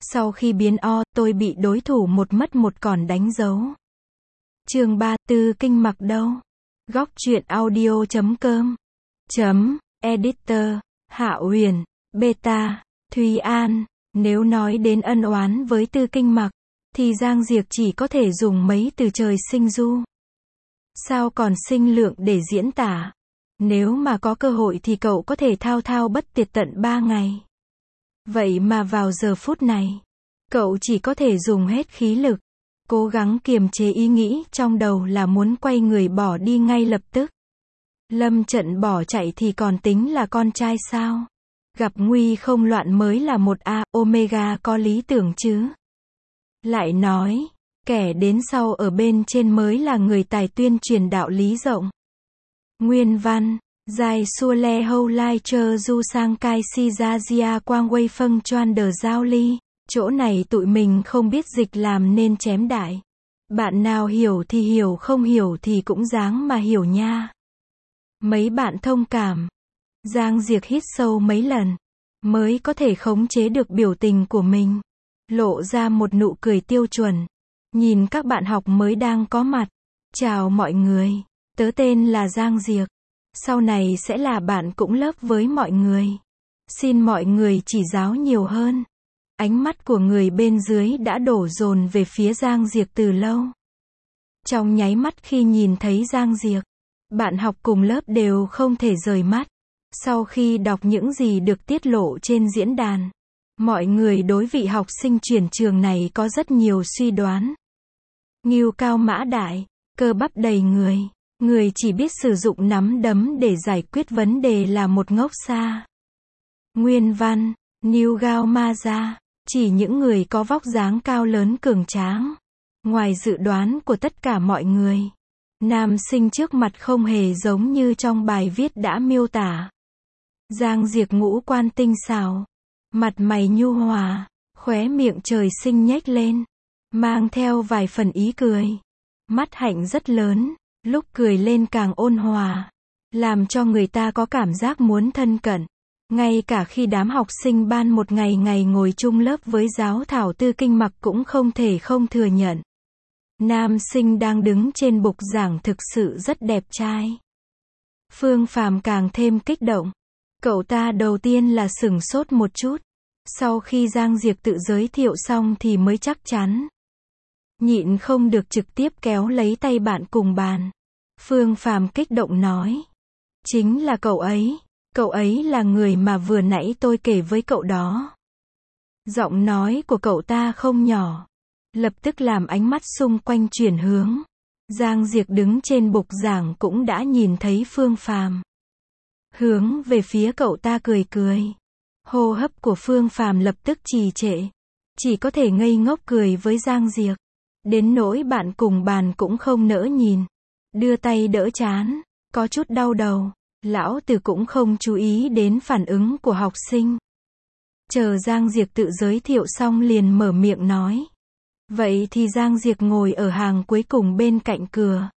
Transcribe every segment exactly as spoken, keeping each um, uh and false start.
Sau khi biến O, tôi bị đối thủ một mất một còn đánh dấu. Chương ba, Tư Kinh Mặc đâu? Góc truyện audio chấm com. Chấm, editor, Hạ Huyền, Beta, Thúy An. Nếu nói đến ân oán với Tư Kinh Mặc, thì Giang Diệc chỉ có thể dùng mấy từ trời sinh du. Sao còn sinh lượng để diễn tả? Nếu mà có cơ hội thì cậu có thể thao thao bất tuyệt tận ba ngày. Vậy mà vào giờ phút này, cậu chỉ có thể dùng hết khí lực, cố gắng kiềm chế ý nghĩ trong đầu là muốn quay người bỏ đi ngay lập tức. Lâm Trận bỏ chạy thì còn tính là con trai sao? Gặp nguy không loạn mới là một A, Omega có lý tưởng chứ. Lại nói, kẻ đến sau ở bên trên mới là người tài tuyên truyền đạo lý rộng. Nguyên văn, dài xua le hâu lai chơ du sang cai si ra gia quang quay phân choan đờ giao ly. Chỗ này tụi mình không biết dịch làm nên chém đại. Bạn nào hiểu thì hiểu, không hiểu thì cũng dáng mà hiểu nha. Mấy bạn thông cảm. Giang Diệc hít sâu mấy lần, mới có thể khống chế được biểu tình của mình. Lộ ra một nụ cười tiêu chuẩn. Nhìn các bạn học mới đang có mặt. Chào mọi người, tớ tên là Giang Diệc. Sau này sẽ là bạn cũng lớp với mọi người. Xin mọi người chỉ giáo nhiều hơn. Ánh mắt của người bên dưới đã đổ dồn về phía Giang Diệc từ lâu. Trong nháy mắt khi nhìn thấy Giang Diệc, bạn học cùng lớp đều không thể rời mắt. Sau khi đọc những gì được tiết lộ trên diễn đàn, mọi người đối vị học sinh chuyển trường này có rất nhiều suy đoán. Ngưu cao mã đại, cơ bắp đầy người, người chỉ biết sử dụng nắm đấm để giải quyết vấn đề là một ngốc xa. Nguyên văn, New Gao Ma Ra, chỉ những người có vóc dáng cao lớn cường tráng. Ngoài dự đoán của tất cả mọi người, nam sinh trước mặt không hề giống như trong bài viết đã miêu tả. Giang Diệc ngũ quan tinh xảo, mặt mày nhu hòa, khóe miệng trời sinh nhếch lên, mang theo vài phần ý cười. Mắt hạnh rất lớn, lúc cười lên càng ôn hòa, làm cho người ta có cảm giác muốn thân cận. Ngay cả khi đám học sinh ban một ngày ngày ngồi chung lớp với giáo thảo Tư Kinh Mặc cũng không thể không thừa nhận. Nam sinh đang đứng trên bục giảng thực sự rất đẹp trai. Phương Phàm càng thêm kích động. Cậu ta đầu tiên là sửng sốt một chút. Sau khi Giang Diệc tự giới thiệu xong thì mới chắc chắn. Nhịn không được trực tiếp kéo lấy tay bạn cùng bàn. Phương Phàm kích động nói. Chính là cậu ấy. Cậu ấy là người mà vừa nãy tôi kể với cậu đó. Giọng nói của cậu ta không nhỏ, lập tức làm ánh mắt xung quanh chuyển hướng. Giang Diệc đứng trên bục giảng cũng đã nhìn thấy Phương Phàm. Hướng về phía cậu ta cười cười. Hô hấp của Phương Phàm lập tức trì trệ. Chỉ có thể ngây ngốc cười với Giang Diệc. Đến nỗi bạn cùng bàn cũng không nỡ nhìn. Đưa tay đỡ trán, có chút đau đầu. Lão Tử cũng không chú ý đến phản ứng của học sinh. Chờ Giang Diệc tự giới thiệu xong liền mở miệng nói. Vậy thì Giang Diệc ngồi ở hàng cuối cùng bên cạnh cửa.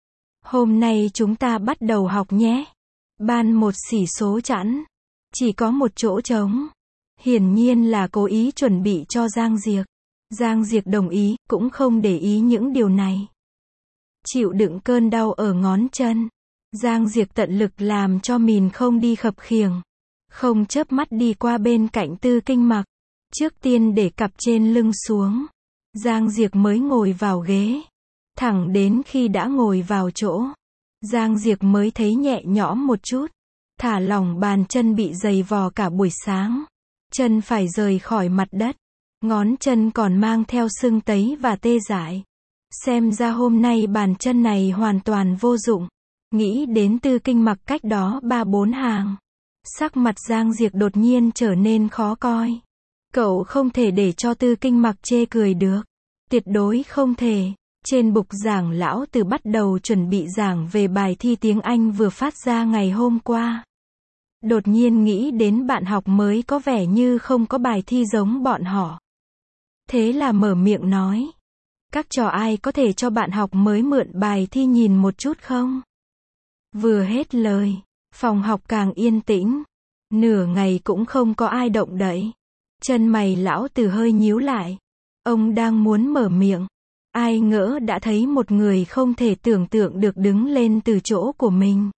Hôm nay chúng ta bắt đầu học nhé. Ban một xỉ số chẵn. Chỉ có một chỗ trống. Hiển nhiên là cố ý chuẩn bị cho Giang Diệc. Giang Diệc đồng ý, cũng không để ý những điều này. Chịu đựng cơn đau ở ngón chân. Giang Diệc tận lực làm cho mình không đi khập khiễng. Không chớp mắt đi qua bên cạnh Tư Kinh Mặc. Trước tiên để cặp trên lưng xuống. Giang Diệc mới ngồi vào ghế. Thẳng đến khi đã ngồi vào chỗ, Giang Diệc mới thấy nhẹ nhõm một chút. Thả lỏng bàn chân bị giày vò cả buổi sáng. Chân phải rời khỏi mặt đất. Ngón chân còn mang theo sưng tấy và tê dại. Xem ra hôm nay bàn chân này hoàn toàn vô dụng. Nghĩ đến Tư Kinh Mặc cách đó ba bốn hàng. Sắc mặt Giang Diệc đột nhiên trở nên khó coi. Cậu không thể để cho Tư Kinh Mặc chê cười được. Tuyệt đối không thể. Trên bục giảng lão Tử bắt đầu chuẩn bị giảng về bài thi tiếng Anh vừa phát ra ngày hôm qua. Đột nhiên nghĩ đến bạn học mới có vẻ như không có bài thi giống bọn họ. Thế là mở miệng nói. Các trò ai có thể cho bạn học mới mượn bài thi nhìn một chút không? Vừa hết lời, phòng học càng yên tĩnh. Nửa ngày cũng không có ai động đậy. Chân mày lão Từ hơi nhíu lại. Ông đang muốn mở miệng. Ai ngỡ đã thấy một người không thể tưởng tượng được đứng lên từ chỗ của mình.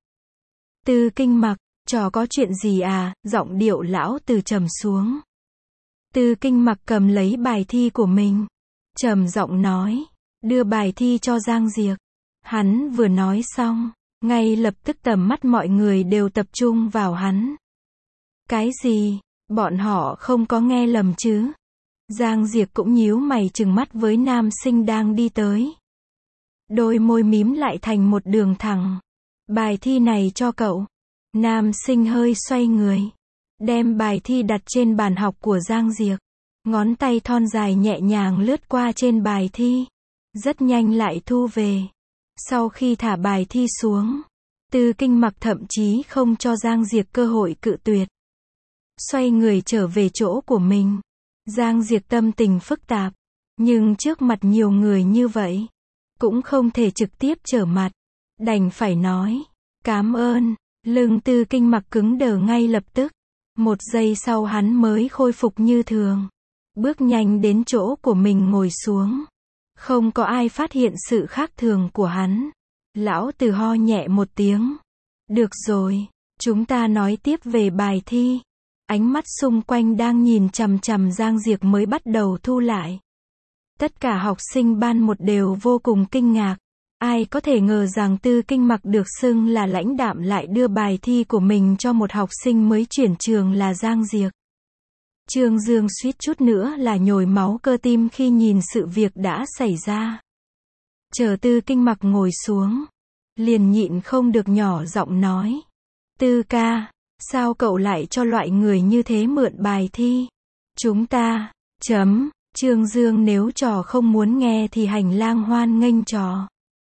Tư Kinh Mặc, trò có chuyện gì à? Giọng điệu lão Từ trầm xuống. Tư Kinh Mặc cầm lấy bài thi của mình. Trầm giọng nói. Đưa bài thi cho Giang Diệc. Hắn vừa nói xong, ngay lập tức tầm mắt mọi người đều tập trung vào hắn. Cái gì? Bọn họ không có nghe lầm chứ? Giang Diệc cũng nhíu mày trừng mắt với nam sinh đang đi tới. Đôi môi mím lại thành một đường thẳng. Bài thi này cho cậu. Nam sinh hơi xoay người. Đem bài thi đặt trên bàn học của Giang Diệc. Ngón tay thon dài nhẹ nhàng lướt qua trên bài thi. Rất nhanh lại thu về. Sau khi thả bài thi xuống, Tư Kinh Mặc thậm chí không cho Giang Diệc cơ hội cự tuyệt. Xoay người trở về chỗ của mình. Giang Diệc tâm tình phức tạp. Nhưng trước mặt nhiều người như vậy, cũng không thể trực tiếp trở mặt. Đành phải nói. Cám ơn. Lưng Tư Kinh Mặc cứng đờ ngay lập tức. Một giây sau hắn mới khôi phục như thường. Bước nhanh đến chỗ của mình ngồi xuống. Không có ai phát hiện sự khác thường của hắn. Lão Từ ho nhẹ một tiếng. Được rồi, chúng ta nói tiếp về bài thi. Ánh mắt xung quanh đang nhìn chằm chằm Giang Diệc mới bắt đầu thu lại. Tất cả học sinh ban một đều vô cùng kinh ngạc. Ai có thể ngờ rằng Tư Kinh Mặc được xưng là lãnh đạm lại đưa bài thi của mình cho một học sinh mới chuyển trường là Giang Diệc. Trương Dương suýt chút nữa là nhồi máu cơ tim khi nhìn sự việc đã xảy ra. Chờ Tư Kinh Mặc ngồi xuống, liền nhịn không được nhỏ giọng nói. Tư ca, sao cậu lại cho loại người như thế mượn bài thi? Chúng ta, chấm, Trương Dương nếu trò không muốn nghe thì hành lang hoan nghênh trò.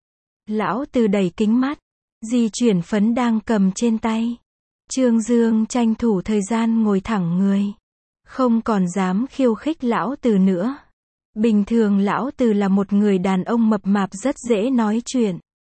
Lão Từ đẩy kính mắt, di chuyển phấn đang cầm trên tay. Trương Dương tranh thủ thời gian ngồi thẳng người. Không còn dám khiêu khích lão Từ nữa. Bình thường lão Từ là một người đàn ông mập mạp rất dễ nói chuyện.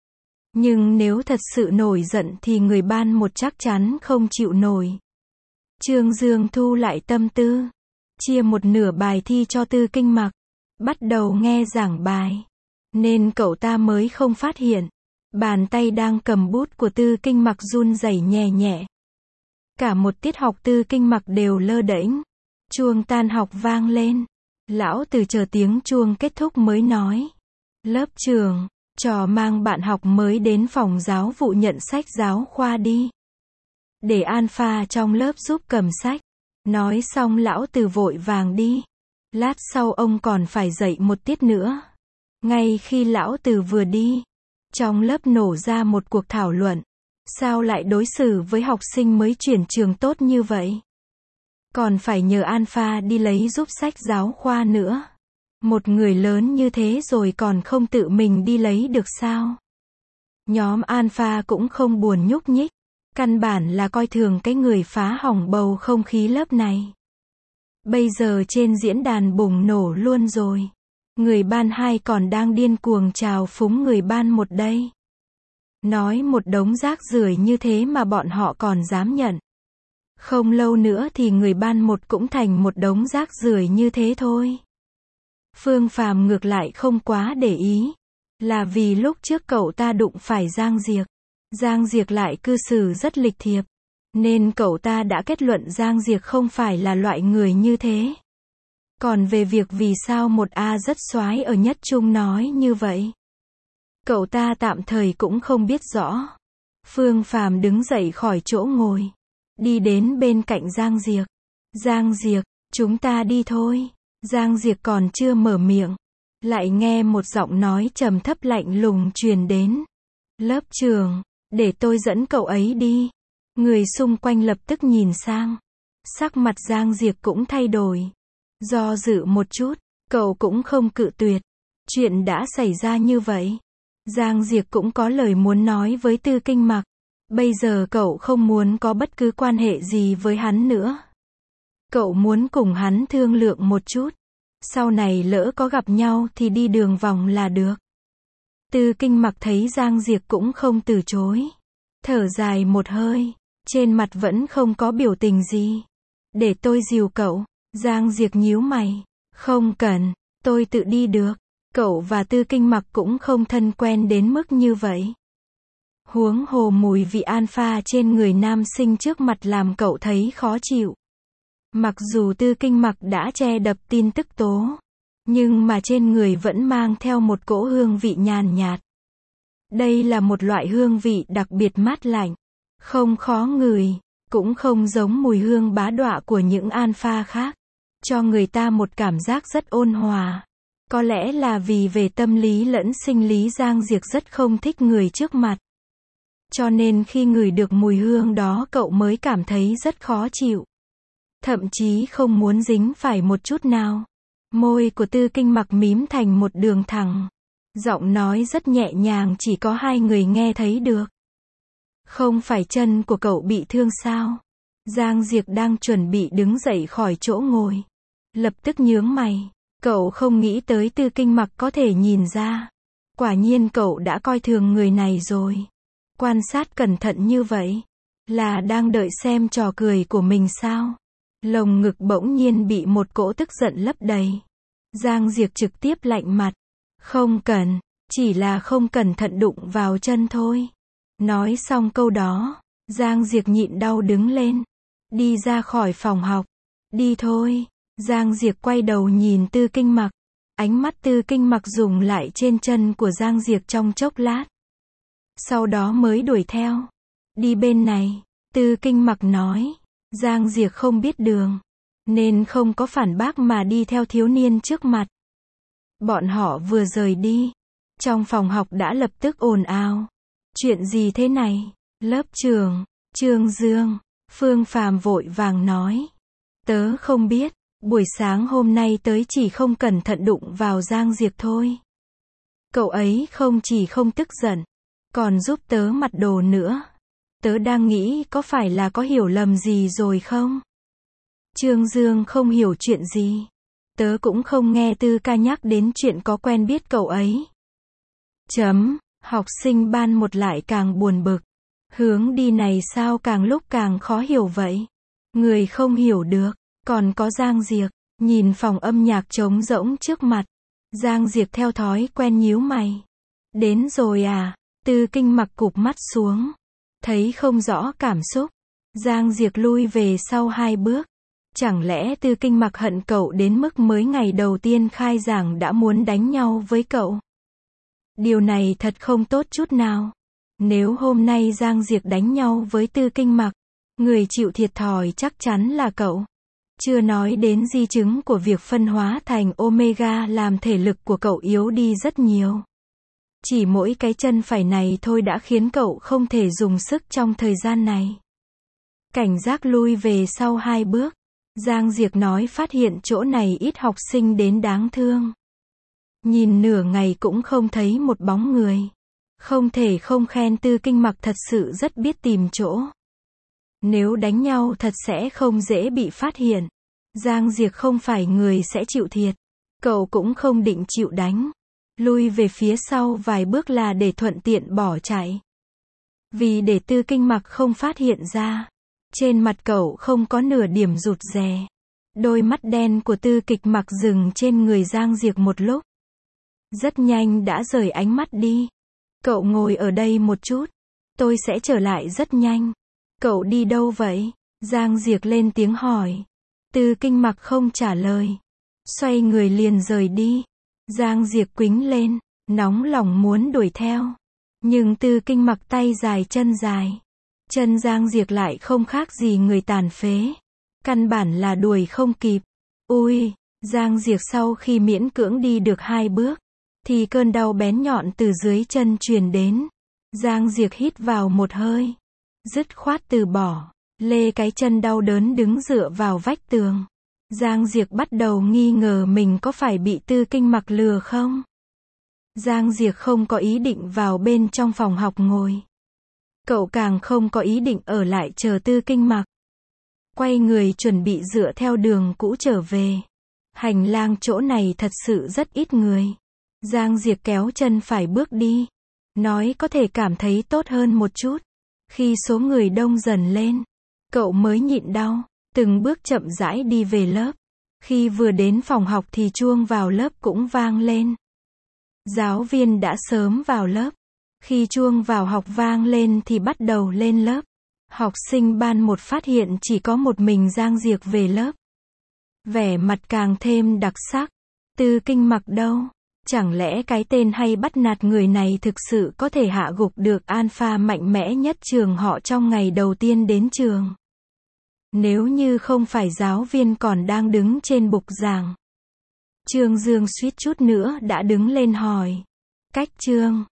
Nhưng nếu thật sự nổi giận thì người ban một chắc chắn không chịu nổi. Trương Dương thu lại tâm tư. Chia một nửa bài thi cho Tư Kinh Mặc. Bắt đầu nghe giảng bài. Nên cậu ta mới không phát hiện. Bàn tay đang cầm bút của Tư Kinh Mặc run rẩy nhẹ nhẹ. Cả một tiết học Tư Kinh Mặc đều lơ đễnh. Chuông tan học vang lên. Lão Từ chờ tiếng chuông kết thúc mới nói. Lớp trưởng, trò mang bạn học mới đến phòng giáo vụ nhận sách giáo khoa đi. Để Alpha trong lớp giúp cầm sách. Nói xong lão Từ vội vàng đi. Lát sau ông còn phải dạy một tiết nữa. Ngay khi lão Từ vừa đi, trong lớp nổ ra một cuộc thảo luận. Sao lại đối xử với học sinh mới chuyển trường tốt như vậy? Còn phải nhờ Alpha đi lấy giúp sách giáo khoa nữa. Một người lớn như thế rồi còn không tự mình đi lấy được sao? Nhóm Alpha cũng không buồn nhúc nhích. Căn bản là coi thường cái người phá hỏng bầu không khí lớp này. Bây giờ trên diễn đàn bùng nổ luôn rồi. Người ban hai còn đang điên cuồng trào phúng người ban một đây. Nói một đống rác rưởi như thế mà bọn họ còn dám nhận. Không lâu nữa thì người ban một cũng thành một đống rác rưởi như thế thôi. Phương Phàm ngược lại không quá để ý. Là vì lúc trước cậu ta đụng phải Giang Diệc. Giang Diệc lại cư xử rất lịch thiệp. Nên cậu ta đã kết luận Giang Diệc không phải là loại người như thế. Còn về việc vì sao một A rất soái ở nhất trung nói như vậy, cậu ta tạm thời cũng không biết rõ. Phương Phàm đứng dậy khỏi chỗ ngồi. Đi đến bên cạnh Giang Diệc. Giang Diệc, chúng ta đi thôi. Giang Diệc còn chưa mở miệng. Lại nghe một giọng nói trầm thấp lạnh lùng truyền đến. Lớp trưởng, để tôi dẫn cậu ấy đi. Người xung quanh lập tức nhìn sang. Sắc mặt Giang Diệc cũng thay đổi. Do dự một chút, cậu cũng không cự tuyệt. Chuyện đã xảy ra như vậy. Giang Diệc cũng có lời muốn nói với Tư Kinh Mặc. Bây giờ cậu không muốn có bất cứ quan hệ gì với hắn nữa. Cậu muốn cùng hắn thương lượng một chút. Sau này lỡ có gặp nhau thì đi đường vòng là được. Tư Kinh Mặc thấy Giang Diệc cũng không từ chối. Thở dài một hơi. Trên mặt vẫn không có biểu tình gì. Để tôi dìu cậu. Giang Diệc nhíu mày. Không cần, tôi tự đi được. Cậu và Tư Kinh Mặc cũng không thân quen đến mức như vậy. Huống hồ mùi vị alpha trên người nam sinh trước mặt làm cậu thấy khó chịu. Mặc dù Tư Kinh Mặc đã che đập tin tức tố, nhưng mà trên người vẫn mang theo một cỗ hương vị nhàn nhạt. Đây là một loại hương vị đặc biệt mát lạnh, không khó ngửi, cũng không giống mùi hương bá đọa của những alpha khác, cho người ta một cảm giác rất ôn hòa. Có lẽ là vì về tâm lý lẫn sinh lý Giang Diệc rất không thích người trước mặt. Cho nên khi ngửi được mùi hương đó cậu mới cảm thấy rất khó chịu. Thậm chí không muốn dính phải một chút nào. Môi của Tư Kinh Mặc mím thành một đường thẳng. Giọng nói rất nhẹ nhàng, chỉ có hai người nghe thấy được. Không phải chân của cậu bị thương sao? Giang Diệc đang chuẩn bị đứng dậy khỏi chỗ ngồi. Lập tức nhướng mày. Cậu không nghĩ tới Tư Kinh Mặc có thể nhìn ra. Quả nhiên cậu đã coi thường người này rồi. Quan sát cẩn thận như vậy. Là đang đợi xem trò cười của mình sao? Lồng ngực bỗng nhiên bị một cỗ tức giận lấp đầy. Giang Diệc trực tiếp lạnh mặt. Không cần, chỉ là không cẩn thận đụng vào chân thôi. Nói xong câu đó, Giang Diệc nhịn đau đứng lên. Đi ra khỏi phòng học. Đi thôi. Giang Diệc quay đầu nhìn Tư Kinh Mặc. Ánh mắt Tư Kinh Mặc dừng lại trên chân của Giang Diệc trong chốc lát. Sau đó mới đuổi theo. Đi bên này, Tư Kinh Mặc nói. Giang Diệc không biết đường, nên không có phản bác mà đi theo thiếu niên trước mặt. Bọn họ vừa rời đi, trong phòng học đã lập tức ồn ào. Chuyện gì thế này? Lớp trưởng, Trương Dương, Phương Phàm vội vàng nói. Tớ không biết, buổi sáng hôm nay tới chỉ không cẩn thận đụng vào Giang Diệc thôi. Cậu ấy không chỉ không tức giận, còn giúp tớ mặt đồ nữa. Tớ đang nghĩ có phải là có hiểu lầm gì rồi không? Trương Dương không hiểu chuyện gì. Tớ cũng không nghe Tư ca nhắc đến chuyện có quen biết cậu ấy. Chấm, học sinh ban một lại càng buồn bực. Hướng đi này sao càng lúc càng khó hiểu vậy? Người không hiểu được, còn có Giang Diệc, nhìn phòng âm nhạc trống rỗng trước mặt. Giang Diệc theo thói quen nhíu mày. Đến rồi à? Tư Kinh Mặc cụp mắt xuống. Thấy không rõ cảm xúc. Giang Diệc lui về sau hai bước. Chẳng lẽ Tư Kinh Mặc hận cậu đến mức mới ngày đầu tiên khai giảng đã muốn đánh nhau với cậu? Điều này thật không tốt chút nào. Nếu hôm nay Giang Diệc đánh nhau với Tư Kinh Mặc, người chịu thiệt thòi chắc chắn là cậu. Chưa nói đến di chứng của việc phân hóa thành Omega làm thể lực của cậu yếu đi rất nhiều. Chỉ mỗi cái chân phải này thôi đã khiến cậu không thể dùng sức trong thời gian này. Cảnh giác lui về sau hai bước. Giang Diệc nói phát hiện chỗ này ít học sinh đến đáng thương. Nhìn nửa ngày cũng không thấy một bóng người. Không thể không khen Tư Kinh Mặc thật sự rất biết tìm chỗ. Nếu đánh nhau thật sẽ không dễ bị phát hiện. Giang Diệc không phải người sẽ chịu thiệt. Cậu cũng không định chịu đánh. Lui về phía sau vài bước là để thuận tiện bỏ chạy. Vì để Tư Kinh Mặc không phát hiện ra. Trên mặt cậu không có nửa điểm rụt rè. Đôi mắt đen của Tư Kịch Mặc dừng trên người Giang Diệc một lúc. Rất nhanh đã rời ánh mắt đi. Cậu ngồi ở đây một chút. Tôi sẽ trở lại rất nhanh. Cậu đi đâu vậy? Giang Diệc lên tiếng hỏi. Tư Kinh Mặc không trả lời. Xoay người liền rời đi. Giang Diệc quĩnh lên, nóng lòng muốn đuổi theo. Nhưng Tư Kinh Mặc tay dài chân dài. Chân Giang Diệc lại không khác gì người tàn phế. Căn bản là đuổi không kịp. Ui, Giang Diệc sau khi miễn cưỡng đi được hai bước, thì cơn đau bén nhọn từ dưới chân truyền đến. Giang Diệc hít vào một hơi. Dứt khoát từ bỏ. Lê cái chân đau đớn đứng dựa vào vách tường. Giang Diệc bắt đầu nghi ngờ mình có phải bị Tư Kinh Mặc lừa không? Giang Diệc không có ý định vào bên trong phòng học ngồi. Cậu càng không có ý định ở lại chờ Tư Kinh Mặc. Quay người chuẩn bị dựa theo đường cũ trở về. Hành lang chỗ này thật sự rất ít người. Giang Diệc kéo chân phải bước đi. Nói có thể cảm thấy tốt hơn một chút. Khi số người đông dần lên, cậu mới nhịn đau, từng bước chậm rãi đi về lớp. Khi vừa đến phòng học thì chuông vào lớp cũng vang lên. Giáo viên đã sớm vào lớp. Khi chuông vào học vang lên thì bắt đầu lên lớp. Học sinh ban một phát hiện chỉ có một mình Giang Diệc về lớp. Vẻ mặt càng thêm đặc sắc. Tư Kinh Mặc đâu? Chẳng lẽ cái tên hay bắt nạt người này thực sự có thể hạ gục được alpha mạnh mẽ nhất trường họ trong ngày đầu tiên đến trường? Nếu như không phải giáo viên còn đang đứng trên bục giảng. Trương Dương suýt chút nữa đã đứng lên hỏi. Cách Trương